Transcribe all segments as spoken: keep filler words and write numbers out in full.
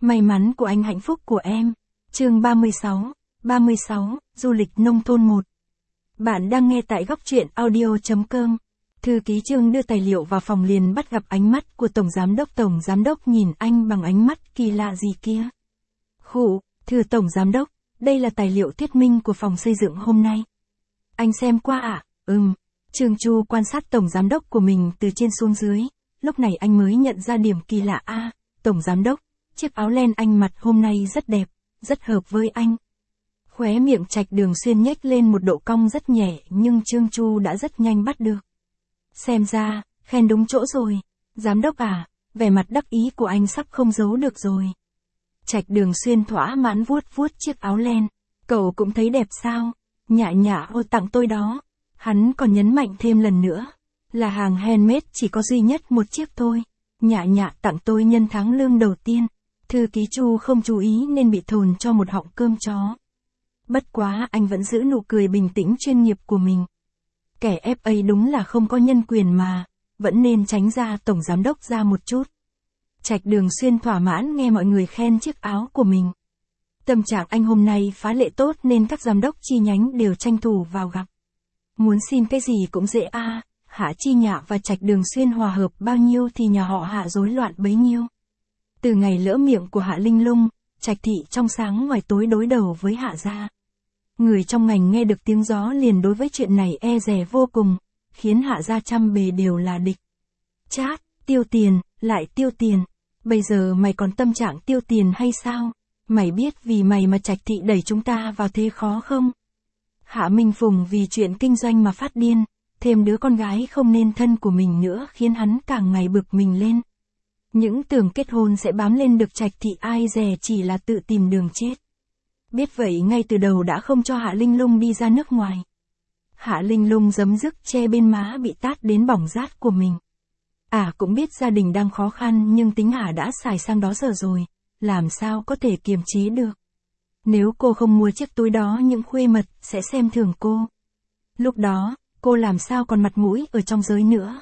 May mắn của anh hạnh phúc của em. Chương ba mươi sáu, ba mươi sáu, du lịch nông thôn một. Bạn đang nghe tại góc truyện audio chấm com. Thư ký Trương đưa tài liệu vào phòng liền bắt gặp ánh mắt của Tổng Giám đốc. Tổng Giám đốc nhìn anh bằng ánh mắt kỳ lạ gì kia. Khụ, thưa Tổng Giám đốc, đây là tài liệu thuyết minh của phòng xây dựng hôm nay. Anh xem qua ạ? À? Ừm. Trương Chu quan sát Tổng Giám đốc của mình từ trên xuống dưới, lúc này anh mới nhận ra điểm kỳ lạ. A, à, Tổng Giám đốc, chiếc áo len anh mặc hôm nay rất đẹp, rất hợp với anh. Khóe miệng Trạch Đường Xuyên nhếch lên một độ cong rất nhẹ nhưng Trương Chu đã rất nhanh bắt được. Xem ra, khen đúng chỗ rồi. Giám đốc à, vẻ mặt đắc ý của anh sắp không giấu được rồi. Trạch Đường Xuyên thỏa mãn vuốt vuốt chiếc áo len. Cậu cũng thấy đẹp sao? Nhạ nhạ ô tặng tôi đó. Hắn còn nhấn mạnh thêm lần nữa. Là hàng handmade chỉ có duy nhất một chiếc thôi. Nhạ nhạ tặng tôi nhân tháng lương đầu tiên. Thư ký Chu không chú ý nên bị thồn cho một họng cơm chó. Bất quá anh vẫn giữ nụ cười bình tĩnh chuyên nghiệp của mình. Kẻ ép a đúng là không có nhân quyền mà, vẫn nên tránh ra Tổng Giám đốc ra một chút. Trạch Đường Xuyên thỏa mãn nghe mọi người khen chiếc áo của mình. Tâm trạng anh hôm nay phá lệ tốt nên các giám đốc chi nhánh đều tranh thủ vào gặp. Muốn xin cái gì cũng dễ a, à, Hạ Chi Nhạ và Trạch Đường Xuyên hòa hợp bao nhiêu thì nhà họ Hạ rối loạn bấy nhiêu. Từ ngày lỡ miệng của Hạ Linh Lung, Trạch Thị trong sáng ngoài tối đối đầu với Hạ gia. Người trong ngành nghe được tiếng gió liền đối với chuyện này e dè vô cùng, khiến Hạ gia trăm bề đều là địch. Chát, tiêu tiền, lại tiêu tiền. Bây giờ mày còn tâm trạng tiêu tiền hay sao? Mày biết vì mày mà Trạch Thị đẩy chúng ta vào thế khó không? Hạ Minh Phùng vì chuyện kinh doanh mà phát điên, thêm đứa con gái không nên thân của mình nữa khiến hắn càng ngày bực mình lên. Những tưởng kết hôn sẽ bám lên được Trạch Thị ai dè chỉ là tự tìm đường chết. Biết vậy ngay từ đầu đã không cho Hạ Linh Lung đi ra nước ngoài. Hạ Linh Lung giấm dứt che bên má bị tát đến bỏng rát của mình. Ả à, cũng biết gia đình đang khó khăn nhưng tính Ả à đã xài sang đó giờ rồi, làm sao có thể kiềm chế được. Nếu cô không mua chiếc túi đó những khuê mật sẽ xem thường cô. Lúc đó, cô làm sao còn mặt mũi ở trong giới nữa.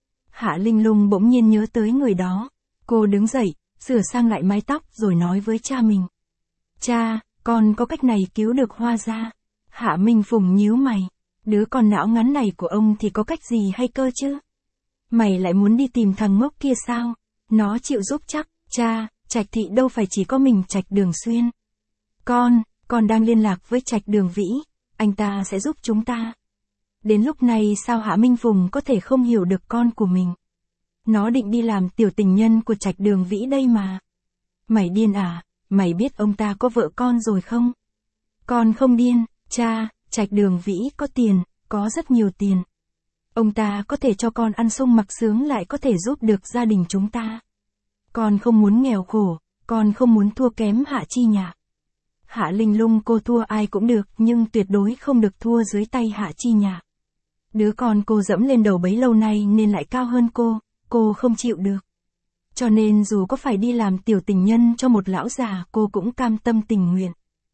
Hạ Linh Lung bỗng nhiên nhớ tới người đó. Cô đứng dậy, sửa sang lại mái tóc rồi nói với cha mình. Cha, con có cách này cứu được Hoa gia. Hạ Minh Phùng nhíu mày. Đứa con não ngắn này của ông thì có cách gì hay cơ chứ? Mày lại muốn đi tìm thằng ngốc kia sao? Nó chịu giúp chắc. Cha, Trạch Thị đâu phải chỉ có mình Trạch Đường Xuyên. Con, con đang liên lạc với Trạch Đường Vĩ. Anh ta sẽ giúp chúng ta. Đến lúc này sao Hạ Minh Phùng có thể không hiểu được con của mình? Nó định đi làm tiểu tình nhân của Trạch Đường Vĩ đây mà. Mày điên à? Mày biết ông ta có vợ con rồi không? Con không điên, cha, Trạch Đường Vĩ có tiền, có rất nhiều tiền. Ông ta có thể cho con ăn sung mặc sướng lại có thể giúp được gia đình chúng ta. Con không muốn nghèo khổ, con không muốn thua kém Hạ Chi Nhạ. Hạ Linh Lung cô thua ai cũng được nhưng tuyệt đối không được thua dưới tay Hạ Chi Nhạ. Đứa con cô dẫm lên đầu bấy lâu nay nên lại cao hơn cô, cô không chịu được. Cho nên dù có phải đi làm tiểu tình nhân cho một lão già cô cũng cam tâm tình nguyện.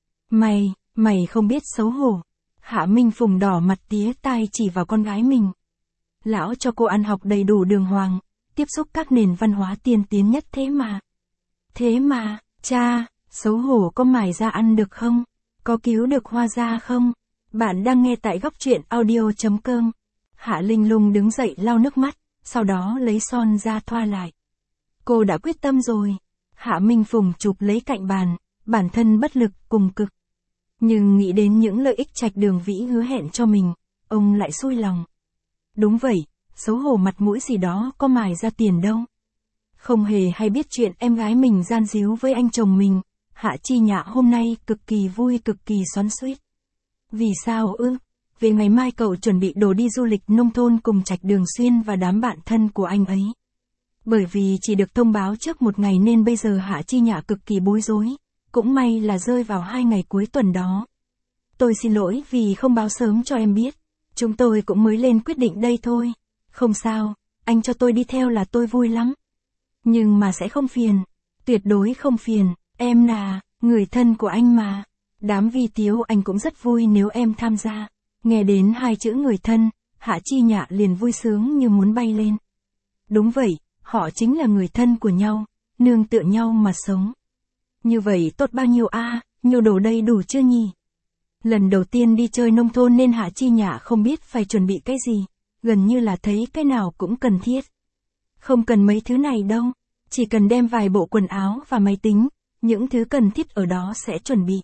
Mày, mày không biết xấu hổ. Hạ Minh Phùng đỏ mặt tía tai chỉ vào con gái mình. Lão cho cô ăn học đầy đủ đường hoàng, tiếp xúc các nền văn hóa tiên tiến nhất thế mà. Thế mà, cha, xấu hổ có mài ra ăn được không? Có cứu được Hoa gia không? Bạn đang nghe tại góc truyện audio chấm com. Hạ Linh Lung đứng dậy lau nước mắt, sau đó lấy son ra thoa lại. Cô đã quyết tâm rồi. Hạ Minh Phùng chụp lấy cạnh bàn, bản thân bất lực cùng cực. Nhưng nghĩ đến những lợi ích Trạch Đường Vĩ hứa hẹn cho mình, ông lại xui lòng. Đúng vậy, xấu hổ mặt mũi gì đó có mài ra tiền đâu. Không hề hay biết chuyện em gái mình gian díu với anh chồng mình, Hạ Chi Nhạ hôm nay cực kỳ vui cực kỳ xoắn xuýt. Vì sao ư? Vì ngày mai cậu chuẩn bị đồ đi du lịch nông thôn cùng Trạch Đường Xuyên và đám bạn thân của anh ấy. Bởi vì chỉ được thông báo trước một ngày nên bây giờ Hạ Chi Nhạ cực kỳ bối rối, cũng may là rơi vào hai ngày cuối tuần đó. Tôi xin lỗi vì không báo sớm cho em biết, chúng tôi cũng mới lên quyết định đây thôi. Không sao, anh cho tôi đi theo là tôi vui lắm. Nhưng mà sẽ không phiền, tuyệt đối không phiền, em là người thân của anh mà. Đám vi tiếu anh cũng rất vui nếu em tham gia. Nghe đến hai chữ người thân, Hạ Chi Nhạ liền vui sướng như muốn bay lên. Đúng vậy, họ chính là người thân của nhau, nương tựa nhau mà sống. Như vậy tốt bao nhiêu a, à, nhiều đồ đây đủ chưa nhỉ? Lần đầu tiên đi chơi nông thôn nên Hạ Chi Nhã không biết phải chuẩn bị cái gì, gần như là thấy cái nào cũng cần thiết. Không cần mấy thứ này đâu, chỉ cần đem vài bộ quần áo và máy tính, những thứ cần thiết ở đó sẽ chuẩn bị.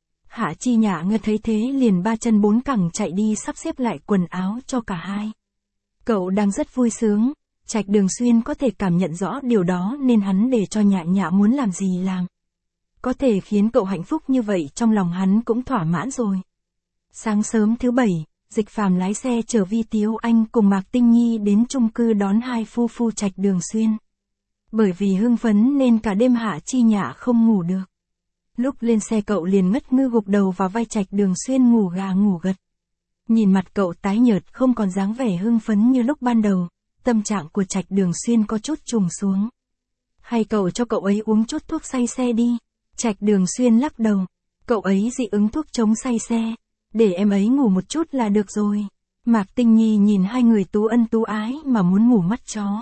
Hạ Chi Nhã nghe thấy thế liền ba chân bốn cẳng chạy đi sắp xếp lại quần áo cho cả hai. Cậu đang rất vui sướng, Trạch Đường Xuyên có thể cảm nhận rõ điều đó nên hắn để cho Nhã Nhã muốn làm gì làm. Có thể khiến cậu hạnh phúc như vậy trong lòng hắn cũng thỏa mãn rồi. Sáng sớm thứ bảy, Dịch Phàm lái xe chở Vi Tiếu Anh cùng Mạc Tinh Nhi đến chung cư đón hai phu phu Trạch Đường Xuyên. Bởi vì hưng phấn nên cả đêm Hạ Chi Nhã không ngủ được. Lúc lên xe cậu liền ngất ngư gục đầu vào vai Trạch Đường Xuyên ngủ gà ngủ gật. Nhìn mặt cậu tái nhợt không còn dáng vẻ hưng phấn như lúc ban đầu, tâm trạng của Trạch Đường Xuyên có chút trùng xuống. Hay cậu cho cậu ấy uống chút thuốc say xe đi. Trạch Đường Xuyên lắc đầu. Cậu ấy dị ứng thuốc chống say xe. Để em ấy ngủ một chút là được rồi. Mạc Tinh Nhi nhìn hai người tú ân tú ái mà muốn ngủ mắt chó.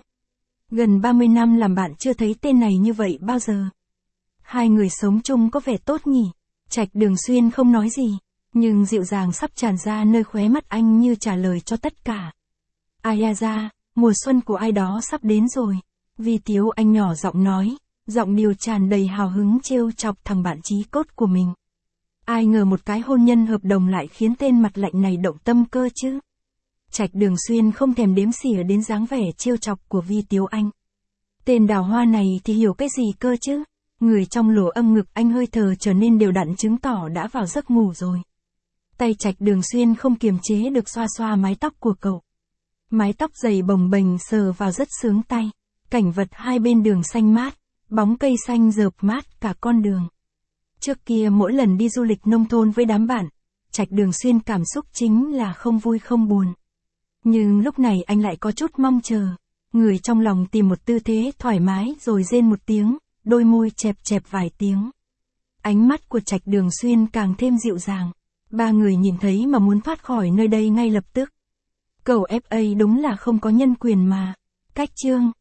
Gần ba mươi năm làm bạn chưa thấy tên này như vậy bao giờ. Hai người sống chung có vẻ tốt nhỉ. Trạch Đường Xuyên không nói gì, nhưng dịu dàng sắp tràn ra nơi khóe mắt anh như trả lời cho tất cả. Ai à ra, mùa xuân của ai đó sắp đến rồi. Vi Tiếu Anh nhỏ giọng nói, giọng điệu tràn đầy hào hứng trêu chọc thằng bạn chí cốt của mình. Ai ngờ một cái hôn nhân hợp đồng lại khiến tên mặt lạnh này động tâm cơ chứ. Trạch Đường Xuyên không thèm đếm xỉa đến dáng vẻ trêu chọc của Vi Tiếu Anh. Tên đào hoa này thì hiểu cái gì cơ chứ. Người trong lỗ âm ngực anh hơi thở trở nên đều đặn chứng tỏ đã vào giấc ngủ rồi. Tay Trạch Đường Xuyên không kiềm chế được xoa xoa mái tóc của cậu. Mái tóc dày bồng bềnh sờ vào rất sướng tay. Cảnh vật hai bên đường xanh mát, bóng cây xanh rợp mát cả con đường. Trước kia mỗi lần đi du lịch nông thôn với đám bạn, Trạch Đường Xuyên cảm xúc chính là không vui không buồn. Nhưng lúc này anh lại có chút mong chờ. Người trong lòng tìm một tư thế thoải mái rồi rên một tiếng, đôi môi chẹp chẹp vài tiếng. Ánh mắt của Trạch Đường Xuyên càng thêm dịu dàng. Ba người nhìn thấy mà muốn thoát khỏi nơi đây ngay lập tức. Cầu ép a đúng là không có nhân quyền mà. Cách chương